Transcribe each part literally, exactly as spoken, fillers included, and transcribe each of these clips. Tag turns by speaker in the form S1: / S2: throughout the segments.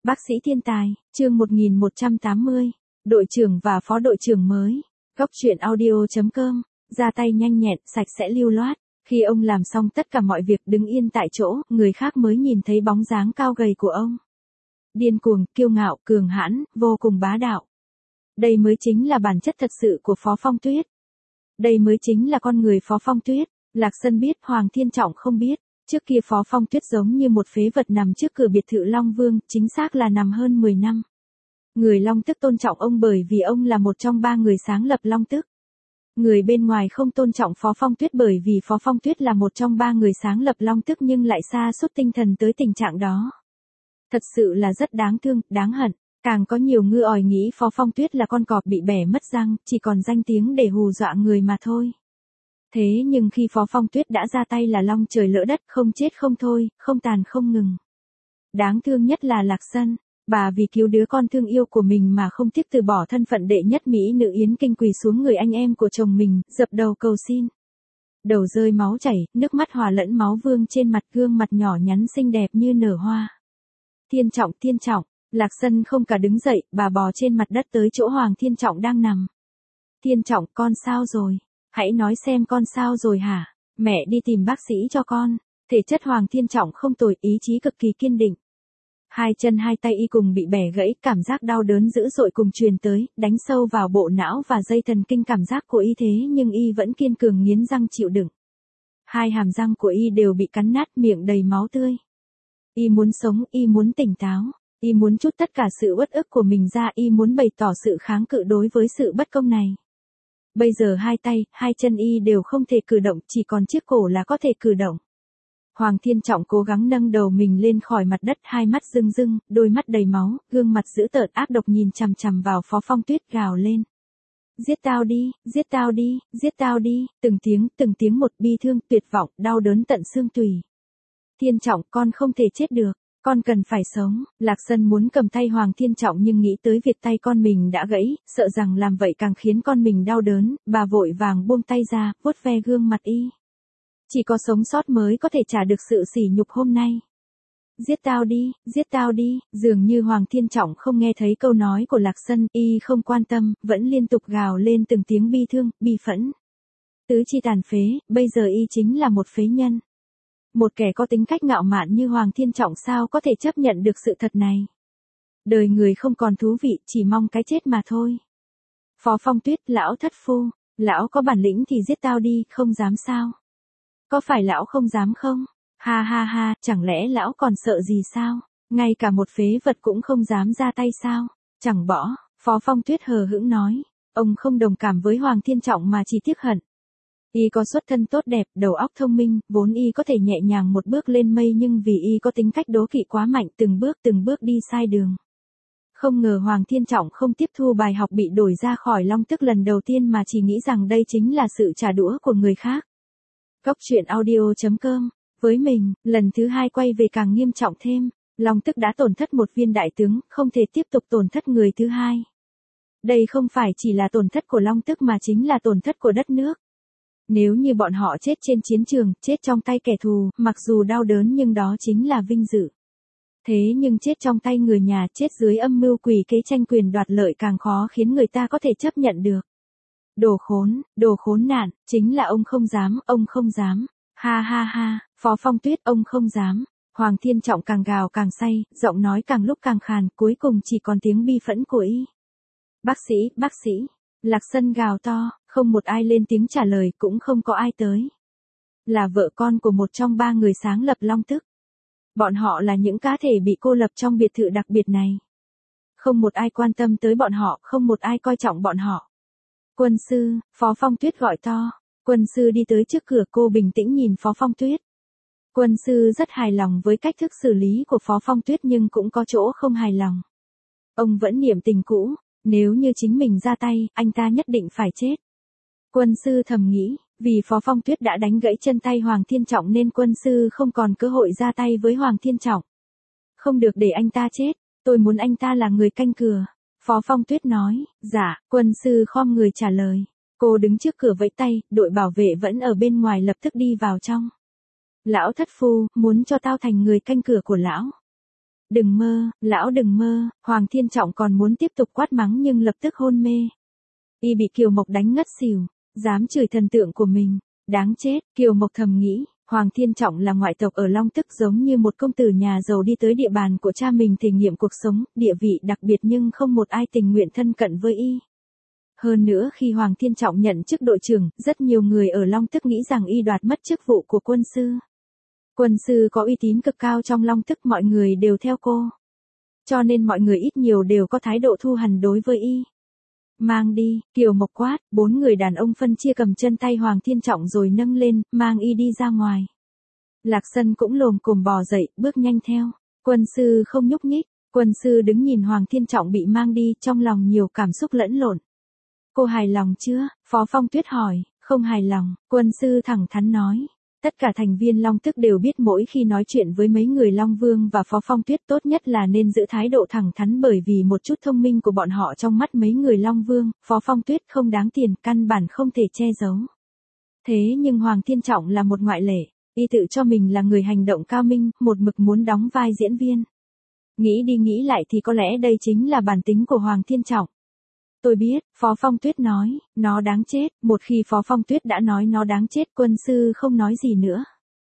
S1: Bác sĩ thiên tài, chương một nghìn một trăm tám mươi, đội trưởng và phó đội trưởng mới. Góc truyện audio chấm com, ra tay nhanh nhẹn, sạch sẽ lưu loát. Khi ông làm xong tất cả mọi việc đứng yên tại chỗ, người khác mới nhìn thấy bóng dáng cao gầy của ông. Điên cuồng, kiêu ngạo, cường hãn, vô cùng bá đạo. Đây mới chính là bản chất thật sự của Phó Phong Tuyết. Đây mới chính là con người Phó Phong Tuyết. Lạc Sân biết, Hoàng Thiên Trọng không biết. Trước kia Phó Phong Tuyết giống như một phế vật nằm trước cửa biệt thự Long Vương, chính xác là nằm hơn mười năm. Người Long Tức tôn trọng ông bởi vì ông là một trong ba người sáng lập Long Tức. Người bên ngoài không tôn trọng Phó Phong Tuyết bởi vì Phó Phong Tuyết là một trong ba người sáng lập Long Tức nhưng lại sa sút tinh thần tới tình trạng đó. Thật sự là rất đáng thương, đáng hận. Càng có nhiều ngư ỏi nghĩ Phó Phong Tuyết là con cọp bị bẻ mất răng, chỉ còn danh tiếng để hù dọa người mà thôi. Thế nhưng khi Phó Phong Tuyết đã ra tay là long trời lỡ đất, không chết không thôi, không tàn không ngừng. Đáng thương nhất là Lạc Sân, bà vì cứu đứa con thương yêu của mình mà không tiếc từ bỏ thân phận đệ nhất mỹ nữ Yến Kinh quỳ xuống người anh em của chồng mình, dập đầu cầu xin. Đầu rơi máu chảy, nước mắt hòa lẫn máu vương trên mặt, gương mặt nhỏ nhắn xinh đẹp như nở hoa. Thiên Trọng, Thiên Trọng, Lạc Sân không cả đứng dậy, bà bò trên mặt đất tới chỗ Hoàng Thiên Trọng đang nằm. Thiên Trọng, con sao rồi? Hãy nói xem con sao rồi hả? Mẹ đi tìm bác sĩ cho con. Thể chất Hoàng Thiên Trọng không tồi, ý chí cực kỳ kiên định. Hai chân hai tay y cùng bị bẻ gãy, cảm giác đau đớn dữ dội cùng truyền tới, đánh sâu vào bộ não và dây thần kinh cảm giác của y thế nhưng y vẫn kiên cường nghiến răng chịu đựng. Hai hàm răng của y đều bị cắn nát, miệng đầy máu tươi. Y muốn sống, y muốn tỉnh táo, y muốn trút tất cả sự uất ức của mình ra, y muốn bày tỏ sự kháng cự đối với sự bất công này. Bây giờ hai tay, hai chân y đều không thể cử động, chỉ còn chiếc cổ là có thể cử động. Hoàng Thiên Trọng cố gắng nâng đầu mình lên khỏi mặt đất, hai mắt rưng rưng, đôi mắt đầy máu, gương mặt dữ tợn ác độc nhìn chằm chằm vào Phó Phong Tuyết gào lên. Giết tao đi, giết tao đi, giết tao đi, từng tiếng, từng tiếng một, bi thương, tuyệt vọng, đau đớn tận xương tủy. Thiên Trọng, con không thể chết được. Con cần phải sống. Lạc Sân muốn cầm tay Hoàng Thiên Trọng nhưng nghĩ tới việc tay con mình đã gãy, sợ rằng làm vậy càng khiến con mình đau đớn, bà vội vàng buông tay ra, vuốt ve gương mặt y. Chỉ có sống sót mới có thể trả được sự sỉ nhục hôm nay. Giết tao đi, giết tao đi, dường như Hoàng Thiên Trọng không nghe thấy câu nói của Lạc Sân, y không quan tâm, vẫn liên tục gào lên từng tiếng bi thương, bi phẫn. Tứ chi tàn phế, bây giờ y chính là một phế nhân. Một kẻ có tính cách ngạo mạn như Hoàng Thiên Trọng sao có thể chấp nhận được sự thật này. Đời người không còn thú vị, chỉ mong cái chết mà thôi. Phó Phong Tuyết, lão thất phu, lão có bản lĩnh thì giết tao đi, không dám sao? Có phải lão không dám không? Ha ha ha, chẳng lẽ lão còn sợ gì sao? Ngay cả một phế vật cũng không dám ra tay sao? Chẳng bỏ, Phó Phong Tuyết hờ hững nói. Ông không đồng cảm với Hoàng Thiên Trọng mà chỉ tiếc hận. Y có xuất thân tốt đẹp, đầu óc thông minh, vốn y có thể nhẹ nhàng một bước lên mây nhưng vì y có tính cách đố kỵ quá mạnh, từng bước từng bước đi sai đường. Không ngờ Hoàng Thiên Trọng không tiếp thu bài học bị đổi ra khỏi Long Tức lần đầu tiên mà chỉ nghĩ rằng đây chính là sự trả đũa của người khác. Góc truyện audio chấm com, với mình, lần thứ hai quay về càng nghiêm trọng thêm, Long Tức đã tổn thất một viên đại tướng, không thể tiếp tục tổn thất người thứ hai. Đây không phải chỉ là tổn thất của Long Tức mà chính là tổn thất của đất nước. Nếu như bọn họ chết trên chiến trường, chết trong tay kẻ thù, mặc dù đau đớn nhưng đó chính là vinh dự. Thế nhưng chết trong tay người nhà, chết dưới âm mưu quỷ kế tranh quyền đoạt lợi càng khó khiến người ta có thể chấp nhận được. Đồ khốn, đồ khốn nạn, chính là ông không dám, ông không dám. Ha ha ha, Phó Phong Tuyết, ông không dám. Hoàng Thiên Trọng càng gào càng say, giọng nói càng lúc càng khàn, cuối cùng chỉ còn tiếng bi phẫn của y. Bác sĩ, bác sĩ. Lạc Sân gào to, không một ai lên tiếng trả lời, cũng không có ai tới. Là vợ con của một trong ba người sáng lập Long Tức. Bọn họ là những cá thể bị cô lập trong biệt thự đặc biệt này. Không một ai quan tâm tới bọn họ, không một ai coi trọng bọn họ. Quân sư, Phó Phong Tuyết gọi to. Quân sư đi tới trước cửa, cô bình tĩnh nhìn Phó Phong Tuyết. Quân sư rất hài lòng với cách thức xử lý của Phó Phong Tuyết nhưng cũng có chỗ không hài lòng. Ông vẫn niệm tình cũ. Nếu như chính mình ra tay, anh ta nhất định phải chết. Quân sư thầm nghĩ, vì Phó Phong Tuyết đã đánh gãy chân tay Hoàng Thiên Trọng nên quân sư không còn cơ hội ra tay với Hoàng Thiên Trọng. Không được để anh ta chết, tôi muốn anh ta là người canh cửa. Phó Phong Tuyết nói, dạ, quân sư khom người trả lời. Cô đứng trước cửa vẫy tay, đội bảo vệ vẫn ở bên ngoài lập tức đi vào trong. Lão thất phu, muốn cho tao thành người canh cửa của lão. Đừng mơ, lão đừng mơ, Hoàng Thiên Trọng còn muốn tiếp tục quát mắng nhưng lập tức hôn mê. Y bị Kiều Mộc đánh ngất xỉu, dám chửi thần tượng của mình, đáng chết, Kiều Mộc thầm nghĩ, Hoàng Thiên Trọng là ngoại tộc ở Long Tức giống như một công tử nhà giàu đi tới địa bàn của cha mình thể nghiệm cuộc sống, địa vị đặc biệt nhưng không một ai tình nguyện thân cận với y. Hơn nữa khi Hoàng Thiên Trọng nhận chức đội trưởng, rất nhiều người ở Long Tức nghĩ rằng y đoạt mất chức vụ của quân sư. Quân sư có uy tín cực cao trong Long Tức, mọi người đều theo cô. Cho nên mọi người ít nhiều đều có thái độ thù hằn đối với y. Mang đi, Kiều Mộc quát, bốn người đàn ông phân chia cầm chân tay Hoàng Thiên Trọng rồi nâng lên, mang y đi ra ngoài. Lạc Sân cũng lồm cồm bò dậy, bước nhanh theo. Quân sư không nhúc nhích, quân sư đứng nhìn Hoàng Thiên Trọng bị mang đi, trong lòng nhiều cảm xúc lẫn lộn. Cô hài lòng chưa? Phó Phong Tuyết hỏi. Không hài lòng, quân sư thẳng thắn nói. Tất cả thành viên Long Tức đều biết mỗi khi nói chuyện với mấy người Long Vương và Phó Phong Tuyết tốt nhất là nên giữ thái độ thẳng thắn, bởi vì một chút thông minh của bọn họ trong mắt mấy người Long Vương, Phó Phong Tuyết không đáng tiền, căn bản không thể che giấu. Thế nhưng Hoàng Thiên Trọng là một ngoại lệ, y tự cho mình là người hành động cao minh, một mực muốn đóng vai diễn viên. Nghĩ đi nghĩ lại thì có lẽ đây chính là bản tính của Hoàng Thiên Trọng. Tôi biết, Phó Phong Tuyết nói, nó đáng chết, một khi Phó Phong Tuyết đã nói nó đáng chết, quân sư không nói gì nữa.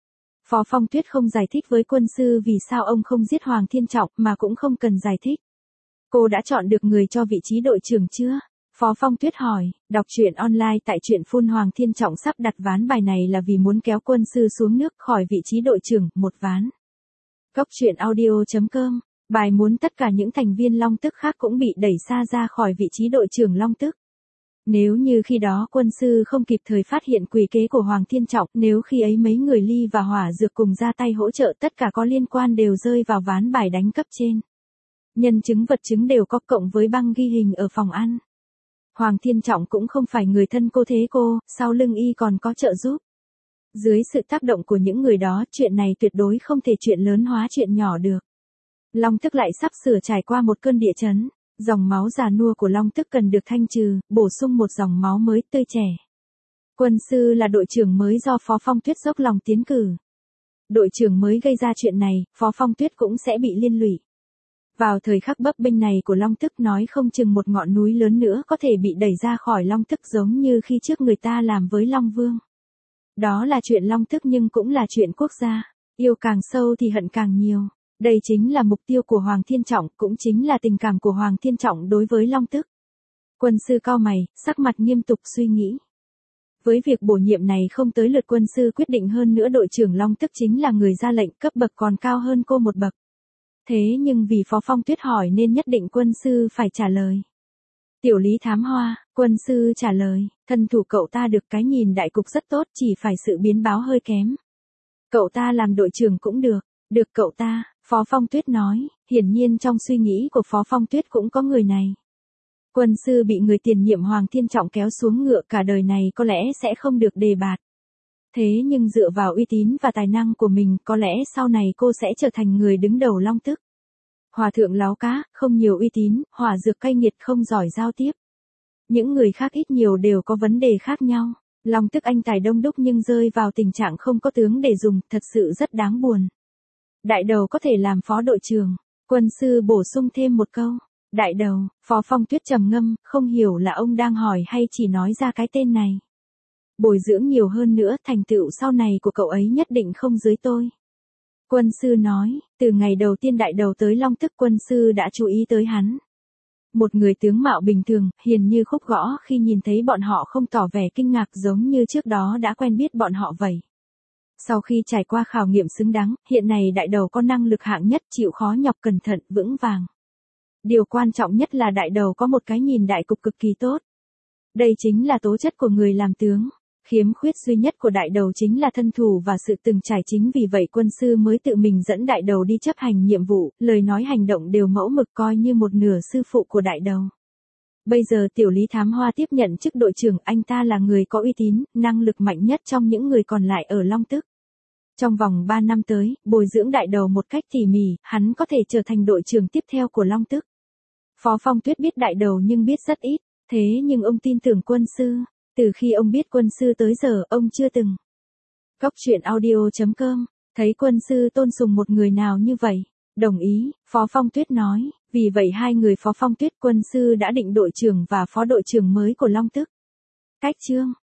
S1: Phó Phong Tuyết không giải thích với quân sư vì sao ông không giết Hoàng Thiên Trọng mà cũng không cần giải thích. Cô đã chọn được người cho vị trí đội trưởng chưa? Phó Phong Tuyết hỏi, đọc truyện online tại truyện phun. Hoàng Thiên Trọng sắp đặt ván bài này là vì muốn kéo quân sư xuống nước khỏi vị trí đội trưởng, một ván. Cốc truyện audio chấm com. Bài muốn tất cả những thành viên Long Tức khác cũng bị đẩy xa ra khỏi vị trí đội trưởng Long Tức. Nếu như khi đó quân sư không kịp thời phát hiện quỷ kế của Hoàng Thiên Trọng, nếu khi ấy mấy người Ly và Hỏa Dược cùng ra tay hỗ trợ, tất cả có liên quan đều rơi vào ván bài đánh cấp trên. Nhân chứng vật chứng đều có, cộng với băng ghi hình ở phòng ăn. Hoàng Thiên Trọng cũng không phải người thân cô thế cô, sau lưng y còn có trợ giúp. Dưới sự tác động của những người đó, chuyện này tuyệt đối không thể chuyện lớn hóa chuyện nhỏ được. Long Tức lại sắp sửa trải qua một cơn địa chấn, dòng máu già nua của Long Tức cần được thanh trừ, bổ sung một dòng máu mới tươi trẻ. Quân sư là đội trưởng mới do Phó Phong Tuyết dốc lòng tiến cử. Đội trưởng mới gây ra chuyện này, Phó Phong Tuyết cũng sẽ bị liên lụy. Vào thời khắc bấp bênh này của Long Tức, nói không chừng một ngọn núi lớn nữa có thể bị đẩy ra khỏi Long Tức, giống như khi trước người ta làm với Long Vương. Đó là chuyện Long Tức nhưng cũng là chuyện quốc gia, yêu càng sâu thì hận càng nhiều. Đây chính là mục tiêu của Hoàng Thiên Trọng, cũng chính là tình cảm của Hoàng Thiên Trọng đối với Long Tức. Quân sư cau mày, sắc mặt nghiêm túc suy nghĩ. Với việc bổ nhiệm này không tới lượt quân sư quyết định, hơn nữa đội trưởng Long Tức chính là người ra lệnh, cấp bậc còn cao hơn cô một bậc. Thế nhưng vì Phó Phong Tuyết hỏi nên nhất định quân sư phải trả lời. Tiểu Lý Thám Hoa, quân sư trả lời, thân thủ cậu ta được cái nhìn đại cục rất tốt, chỉ phải sự biến báo hơi kém. Cậu ta làm đội trưởng cũng được, được cậu ta, Phó Phong Tuyết nói, hiển nhiên trong suy nghĩ của Phó Phong Tuyết cũng có người này. Quân sư bị người tiền nhiệm Hoàng Thiên Trọng kéo xuống ngựa, cả đời này có lẽ sẽ không được đề bạt. Thế nhưng dựa vào uy tín và tài năng của mình, có lẽ sau này cô sẽ trở thành người đứng đầu Long Tức. Hòa thượng láo cá, không nhiều uy tín, Hỏa Dược cay nghiệt, không giỏi giao tiếp. Những người khác ít nhiều đều có vấn đề khác nhau. Long Tức anh tài đông đúc nhưng rơi vào tình trạng không có tướng để dùng, thật sự rất đáng buồn. Đại đầu có thể làm phó đội trưởng. Quân sư bổ sung thêm một câu. Đại đầu, Phó Phong Tuyết trầm ngâm, không hiểu là ông đang hỏi hay chỉ nói ra cái tên này. Bồi dưỡng nhiều hơn nữa, thành tựu sau này của cậu ấy nhất định không dưới tôi. Quân sư nói, từ ngày đầu tiên đại đầu tới Long Tức, quân sư đã chú ý tới hắn. Một người tướng mạo bình thường, hiền như khúc gõ, khi nhìn thấy bọn họ không tỏ vẻ kinh ngạc giống như trước đó đã quen biết bọn họ vậy. Sau khi trải qua khảo nghiệm xứng đáng, hiện này đại đầu có năng lực hạng nhất, chịu khó nhọc, cẩn thận, vững vàng. Điều quan trọng nhất là đại đầu có một cái nhìn đại cục cực kỳ tốt. Đây chính là tố chất của người làm tướng. Khiếm khuyết duy nhất của đại đầu chính là thân thủ và sự từng trải, chính vì vậy quân sư mới tự mình dẫn đại đầu đi chấp hành nhiệm vụ, lời nói hành động đều mẫu mực, coi như một nửa sư phụ của đại đầu. Bây giờ Tiểu Lý Thám Hoa tiếp nhận chức đội trưởng, anh ta là người có uy tín, năng lực mạnh nhất trong những người còn lại ở Long Tức. Trong vòng ba năm tới, bồi dưỡng đại đầu một cách tỉ mỉ, hắn có thể trở thành đội trưởng tiếp theo của Long Tức. Phó Phong Tuyết biết đại đầu nhưng biết rất ít, thế nhưng ông tin tưởng quân sư. Từ khi ông biết quân sư tới giờ, ông chưa từng. Cốc truyện audio chấm com, thấy quân sư tôn sùng một người nào như vậy. Đồng ý, Phó Phong Tuyết nói, vì vậy hai người Phó Phong Tuyết quân sư đã định đội trưởng và phó đội trưởng mới của Long Tức. Cách chương